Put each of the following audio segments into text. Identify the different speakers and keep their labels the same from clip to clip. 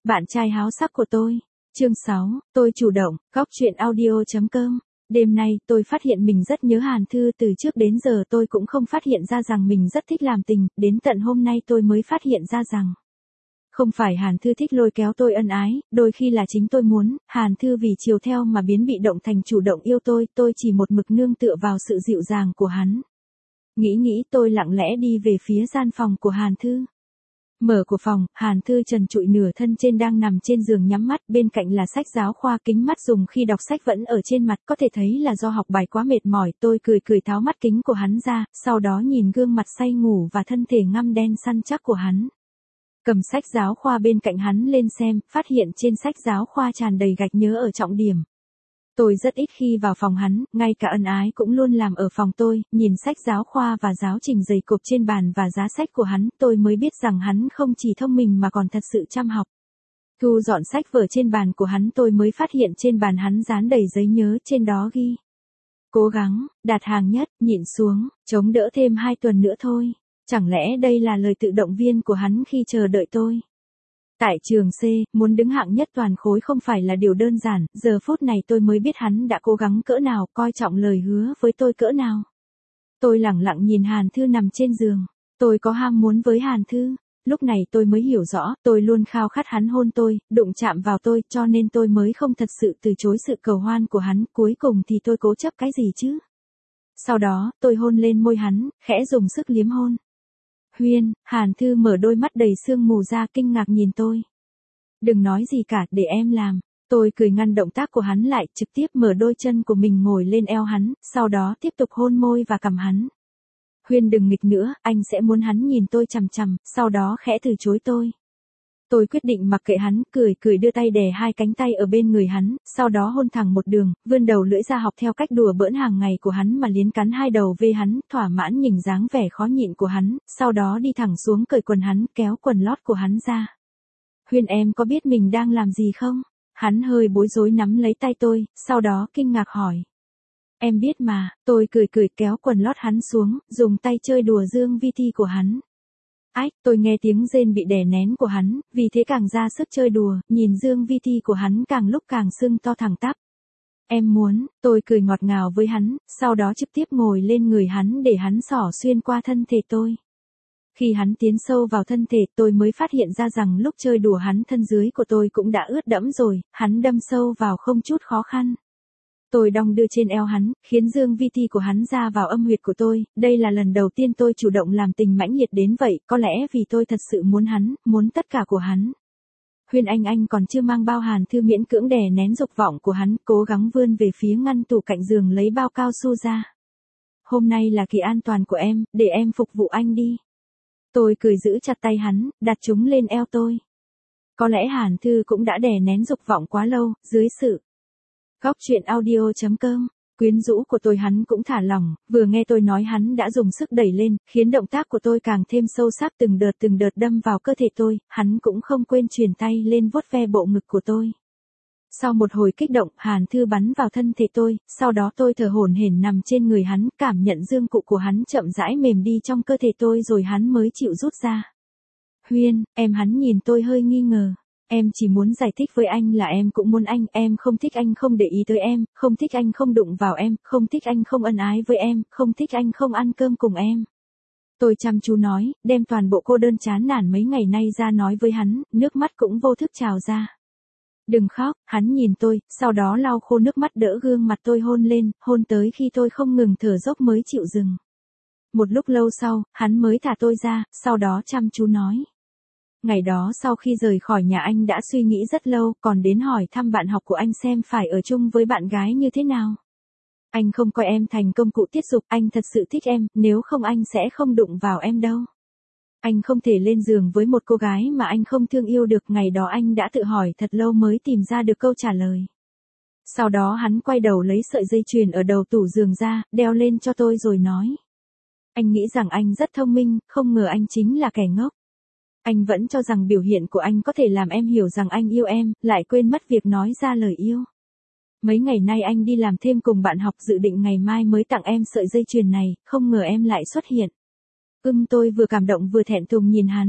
Speaker 1: Bạn trai háo sắc của tôi. Chương 6, tôi chủ động, góc truyện audio.com. Đêm nay tôi phát hiện mình rất nhớ Hàn Thư, từ trước đến giờ tôi cũng không phát hiện ra rằng mình rất thích làm tình, đến tận hôm nay tôi mới phát hiện ra rằng không phải Hàn Thư thích lôi kéo tôi ân ái, đôi khi là chính tôi muốn, Hàn Thư vì chiều theo mà biến bị động thành chủ động yêu tôi chỉ một mực nương tựa vào sự dịu dàng của hắn. Nghĩ tôi lặng lẽ đi về phía gian phòng của Hàn Thư. Mở của phòng, Hàn Thư trần trụi nửa thân trên đang nằm trên giường nhắm mắt, bên cạnh là sách giáo khoa, kính mắt dùng khi đọc sách vẫn ở trên mặt, có thể thấy là do học bài quá mệt mỏi. Tôi cười tháo mắt kính của hắn ra, sau đó nhìn gương mặt say ngủ và thân thể ngăm đen săn chắc của hắn. Cầm sách giáo khoa bên cạnh hắn lên xem, phát hiện trên sách giáo khoa tràn đầy gạch nhớ ở trọng điểm. Tôi rất ít khi vào phòng hắn, ngay cả ân ái cũng luôn làm ở phòng tôi, nhìn sách giáo khoa và giáo trình dày cộp trên bàn và giá sách của hắn, tôi mới biết rằng hắn không chỉ thông minh mà còn thật sự chăm học. Thu dọn sách vở trên bàn của hắn, tôi mới phát hiện trên bàn hắn dán đầy giấy nhớ, trên đó ghi: cố gắng, đạt hàng nhất, nhịn xuống, chống đỡ thêm 2 tuần nữa thôi. Chẳng lẽ đây là lời tự động viên của hắn khi chờ đợi tôi? Tại trường C, muốn đứng hạng nhất toàn khối không phải là điều đơn giản, giờ phút này tôi mới biết hắn đã cố gắng cỡ nào, coi trọng lời hứa với tôi cỡ nào. Tôi lẳng lặng nhìn Hàn Thư nằm trên giường. Tôi có ham muốn với Hàn Thư. Lúc này tôi mới hiểu rõ, tôi luôn khao khát hắn hôn tôi, đụng chạm vào tôi, cho nên tôi mới không thật sự từ chối sự cầu hoan của hắn, cuối cùng thì tôi cố chấp cái gì chứ? Sau đó, tôi hôn lên môi hắn, khẽ dùng sức liếm hôn. Huyên, Hàn Thư mở đôi mắt đầy sương mù ra, kinh ngạc nhìn tôi. Đừng nói gì cả, để em làm. Tôi cười ngăn động tác của hắn lại, trực tiếp mở đôi chân của mình ngồi lên eo hắn, sau đó tiếp tục hôn môi và cằm hắn. Huyên đừng nghịch nữa, anh sẽ muốn hắn nhìn tôi chằm chằm, sau đó khẽ từ chối tôi. Tôi quyết định mặc kệ hắn, cười đưa tay đè 2 cánh tay ở bên người hắn, sau đó hôn thẳng một đường, vươn đầu lưỡi ra học theo cách đùa bỡn hàng ngày của hắn mà liến cắn 2 đầu ve hắn, thỏa mãn nhìn dáng vẻ khó nhịn của hắn, sau đó đi thẳng xuống cởi quần hắn, kéo quần lót của hắn ra. Huyên, em có biết mình đang làm gì không? Hắn hơi bối rối nắm lấy tay tôi, sau đó kinh ngạc hỏi. Em biết mà. Tôi cười kéo quần lót hắn xuống, dùng tay chơi đùa dương vi thi của hắn. Ách, tôi nghe tiếng rên bị đè nén của hắn, vì thế càng ra sức chơi đùa, nhìn dương vi thi của hắn càng lúc càng sưng to thẳng tắp. Em muốn, tôi cười ngọt ngào với hắn, sau đó trực tiếp ngồi lên người hắn để hắn xỏ xuyên qua thân thể tôi. Khi hắn tiến sâu vào thân thể, tôi mới phát hiện ra rằng lúc chơi đùa hắn, thân dưới của tôi cũng đã ướt đẫm rồi, hắn đâm sâu vào không chút khó khăn. Tôi đong đưa trên eo hắn, khiến dương vi thi của hắn ra vào âm huyệt của tôi, đây là lần đầu tiên tôi chủ động làm tình mãnh liệt đến vậy, có lẽ vì tôi thật sự muốn hắn, muốn tất cả của hắn. Huyên, anh còn chưa mang bao. Hàn Thư miễn cưỡng đè nén dục vọng của hắn, cố gắng vươn về phía ngăn tủ cạnh giường lấy bao cao su ra. Hôm nay là kỳ an toàn của em, để em phục vụ anh đi. Tôi cười giữ chặt tay hắn, đặt chúng lên eo tôi. Có lẽ Hàn Thư cũng đã đè nén dục vọng quá lâu, dưới sự góc truyện audio.com. Quyến rũ của tôi hắn cũng thả lỏng, vừa nghe tôi nói hắn đã dùng sức đẩy lên, khiến động tác của tôi càng thêm sâu sắc, từng đợt đâm vào cơ thể tôi, hắn cũng không quên truyền tay lên vuốt ve bộ ngực của tôi. Sau một hồi kích động, Hàn Thư bắn vào thân thể tôi, sau đó tôi thở hổn hển nằm trên người hắn, cảm nhận dương cụ của hắn chậm rãi mềm đi trong cơ thể tôi rồi hắn mới chịu rút ra. Huyên, em. Hắn nhìn tôi hơi nghi ngờ. Em chỉ muốn giải thích với anh là em cũng muốn anh, em không thích anh không để ý tới em, không thích anh không đụng vào em, không thích anh không ân ái với em, không thích anh không ăn cơm cùng em. Tôi chăm chú nói, đem toàn bộ cô đơn chán nản mấy ngày nay ra nói với hắn, nước mắt cũng vô thức trào ra. Đừng khóc, hắn nhìn tôi, sau đó lau khô nước mắt đỡ gương mặt tôi hôn lên, hôn tới khi tôi không ngừng thở dốc mới chịu dừng. Một lúc lâu sau, hắn mới thả tôi ra, sau đó chăm chú nói. Ngày đó sau khi rời khỏi nhà anh đã suy nghĩ rất lâu, còn đến hỏi thăm bạn học của anh xem phải ở chung với bạn gái như thế nào. Anh không coi em thành công cụ tiết dục, anh thật sự thích em, nếu không anh sẽ không đụng vào em đâu. Anh không thể lên giường với một cô gái mà anh không thương yêu được, ngày đó anh đã tự hỏi thật lâu mới tìm ra được câu trả lời. Sau đó hắn quay đầu lấy sợi dây chuyền ở đầu tủ giường ra, đeo lên cho tôi rồi nói. Anh nghĩ rằng anh rất thông minh, không ngờ anh chính là kẻ ngốc. Anh vẫn cho rằng biểu hiện của anh có thể làm em hiểu rằng anh yêu em, lại quên mất việc nói ra lời yêu. Mấy ngày nay anh đi làm thêm cùng bạn học, dự định ngày mai mới tặng em sợi dây chuyền này, không ngờ em lại xuất hiện. Tôi vừa cảm động vừa thẹn thùng nhìn hắn.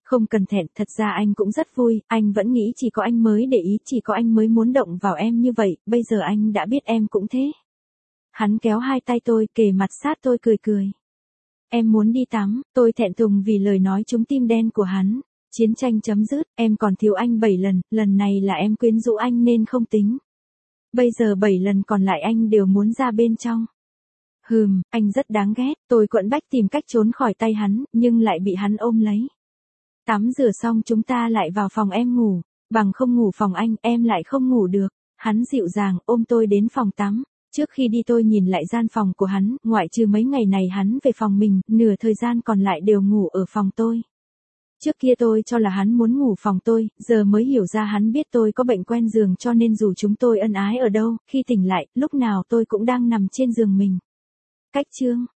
Speaker 1: Không cần thẹn, thật ra anh cũng rất vui, anh vẫn nghĩ chỉ có anh mới để ý, chỉ có anh mới muốn động vào em như vậy, bây giờ anh đã biết em cũng thế. Hắn kéo hai tay tôi, kề mặt sát tôi cười cười. Em muốn đi tắm, tôi thẹn thùng vì lời nói trúng tim đen của hắn. Chiến tranh chấm dứt, em còn thiếu anh 7 lần, lần này là em quyến rũ anh nên không tính. Bây giờ 7 lần còn lại anh đều muốn ra bên trong. Anh rất đáng ghét, tôi quẫn bách tìm cách trốn khỏi tay hắn, nhưng lại bị hắn ôm lấy. Tắm rửa xong chúng ta lại vào phòng em ngủ, bằng không ngủ phòng anh, em lại không ngủ được. Hắn dịu dàng ôm tôi đến phòng tắm. Trước khi đi tôi nhìn lại gian phòng của hắn, ngoại trừ mấy ngày này hắn về phòng mình, nửa thời gian còn lại đều ngủ ở phòng tôi. Trước kia tôi cho là hắn muốn ngủ phòng tôi, giờ mới hiểu ra hắn biết tôi có bệnh quen giường cho nên dù chúng tôi ân ái ở đâu, khi tỉnh lại, lúc nào tôi cũng đang nằm trên giường mình. Cách chương